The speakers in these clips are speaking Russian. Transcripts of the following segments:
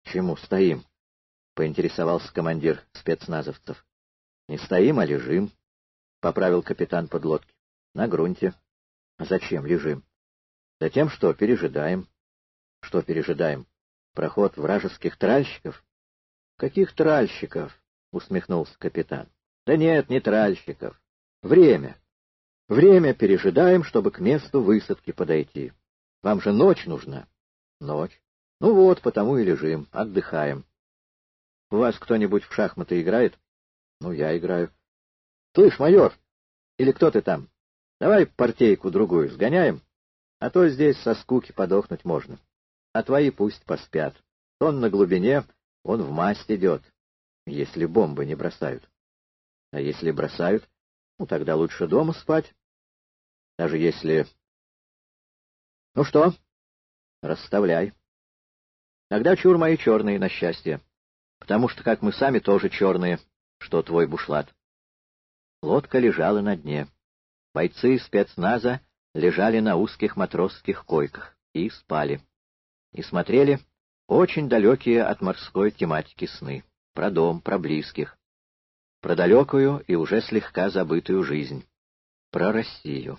Чему стоим? — поинтересовался командир спецназовцев. — Не стоим, а лежим, — поправил капитан подлодки. — На грунте. — А зачем лежим? — Затем, что пережидаем. — Что пережидаем? Проход вражеских тральщиков? — Каких тральщиков? — усмехнулся капитан. — Да нет, не тральщиков. Время. Время пережидаем, чтобы к месту высадки подойти. Вам же ночь нужна. — Ночь. Ну вот, потому и лежим, отдыхаем. — У вас кто-нибудь в шахматы играет? — Ну, я играю. — Слышь, майор, или кто ты там? Давай партейку-другую сгоняем, а то здесь со скуки подохнуть можно. А твои пусть поспят. Он на глубине, он в масть идет, если бомбы не бросают. А если бросают, ну тогда лучше дома спать. Даже если... Ну что, расставляй. Тогда чур мои черные на счастье, потому что, как мы сами, тоже черные, что твой бушлат. Лодка лежала на дне. Бойцы спецназа лежали на узких матросских койках и спали. И смотрели очень далекие от морской тематики сны. Про дом, про близких. Про далекую и уже слегка забытую жизнь. Про Россию.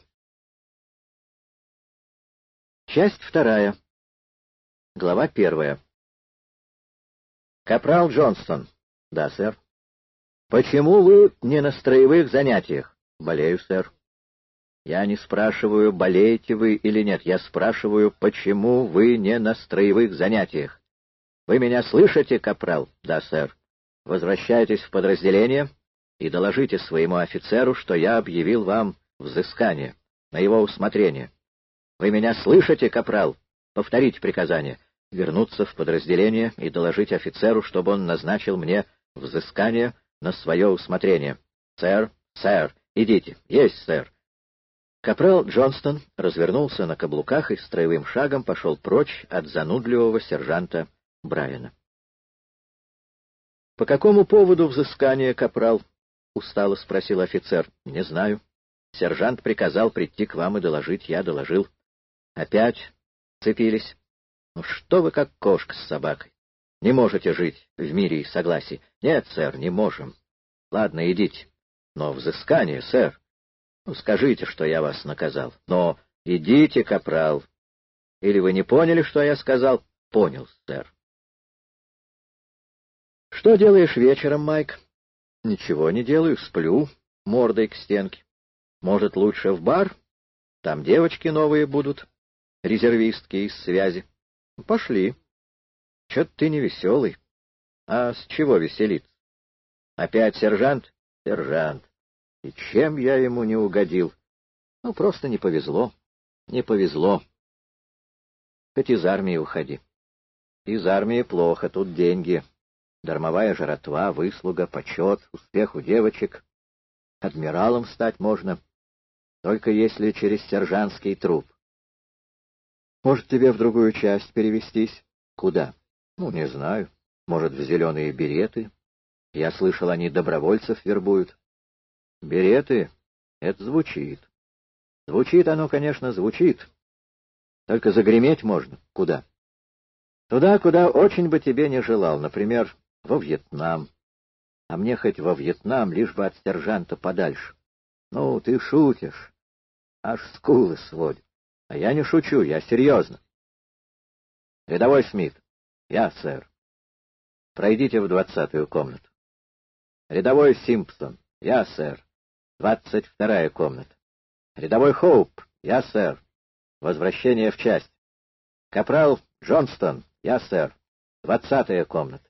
Часть 2. Глава 1. Капрал Джонстон. Да, сэр. Почему вы не на строевых занятиях? Болею, сэр. Я не спрашиваю, болеете вы или нет. Я спрашиваю, почему вы не на строевых занятиях? Вы меня слышите, капрал? Да, сэр. Возвращайтесь в подразделение и доложите своему офицеру, что я объявил вам взыскание на его усмотрение. Вы меня слышите, капрал? Повторите приказание. Вернуться в подразделение и доложить офицеру, чтобы он назначил мне взыскание на свое усмотрение. Сэр, сэр, идите. Есть, сэр. Капрал Джонстон развернулся на каблуках и строевым шагом пошел прочь от занудливого сержанта Брайана. — По какому поводу взыскание, капрал? — устало спросил офицер. — Не знаю. Сержант приказал прийти к вам и доложить. Я доложил. — Опять цепились? Ну что вы как кошка с собакой? Не можете жить в мире и согласии? Нет, сэр, не можем. Ладно, идите. Но взыскание, сэр. Ну, скажите, что я вас наказал. Но идите, капрал. Или вы не поняли, что я сказал? Понял, сэр. Что делаешь вечером, Майк? Ничего не делаю, сплю, мордой к стенке. Может, лучше в бар? Там девочки новые будут, резервистки из связи. Пошли. Чё-то ты не веселый. А с чего веселиться? Опять сержант? Сержант. И чем я ему не угодил? Ну, просто не повезло. Не повезло. Хоть из армии уходи. Из армии плохо, тут деньги. Дармовая жратва, выслуга, почет, успех у девочек. Адмиралом стать можно, только если через сержантский труп. Может, тебе в другую часть перевестись? Куда? Ну, не знаю. Может, в зеленые береты? Я слышал, они добровольцев вербуют. Береты? Это звучит. Звучит оно, конечно, звучит. Только загреметь можно. Куда? Туда, куда очень бы тебе не желал. Например, во Вьетнам. А мне хоть во Вьетнам, лишь бы от сержанта подальше. Ну, ты шутишь. Аж скулы сводят. А я не шучу, я серьезно. Рядовой Смит. Я, сэр. Пройдите в 20-ю комнату. Рядовой Симпсон. Я, сэр. 22-я комната. Рядовой Хоуп. Я, сэр. Возвращение в часть. Капрал Джонстон. Я, сэр. 20-я комната.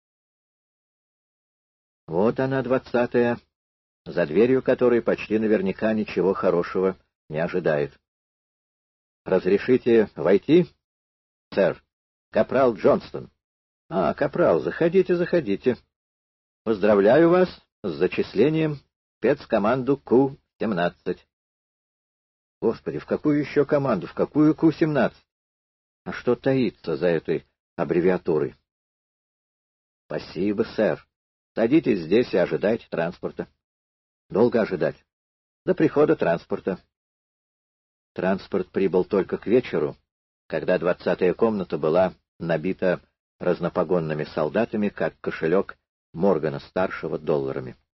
Вот она, 20-я, за дверью которой почти наверняка ничего хорошего не ожидает. Разрешите войти? Сэр. Капрал Джонстон. А, капрал, заходите, заходите. Поздравляю вас с зачислением в спецкоманду Ку-17. Господи, в какую еще команду? В какую Ку-17? А что таится за этой аббревиатурой? Спасибо, сэр. Садитесь здесь и ожидайте транспорта. Долго ожидать? До прихода транспорта. Транспорт прибыл только к вечеру, когда 20-я комната была набита разнопогонными солдатами, как кошелек Моргана-старшего долларами.